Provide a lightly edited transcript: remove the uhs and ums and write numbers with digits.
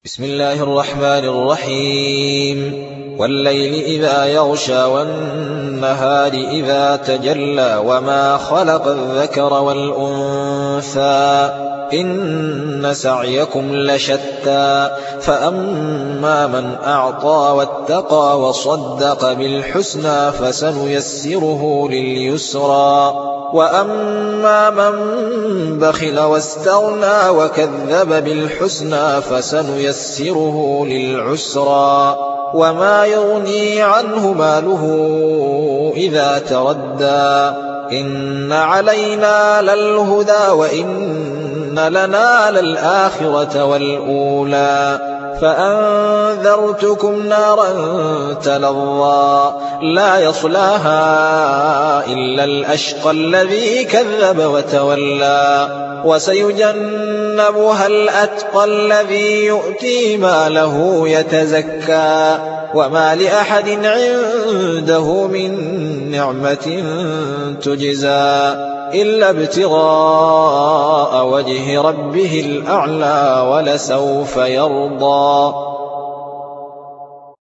بسم الله الرحمن الرحيم والليل إذا يغشى والنهار إذا تجلى وما خلق الذكر والأنثى إن سعيكم لشتى فأما من أعطى واتقى وصدق بالحسنى فسنيسره لليسرى وأما من بخل واستغنى وكذب بالحسنى فسنيسره للعسرى وما يغني عنه ماله إذا تردى إن علينا للهدى وإن لنا للآخرة والأولى فأنذرتكم نارا تلظى لا يصلاها إلا الأشقى الذي كذب وتولى وسيجنبها الأتقى الذي يؤتي ماله يتزكى وما لأحد عنده من نعمة تجزى إلا ابتغاء وجه ربه الأعلى ولسوف يرضى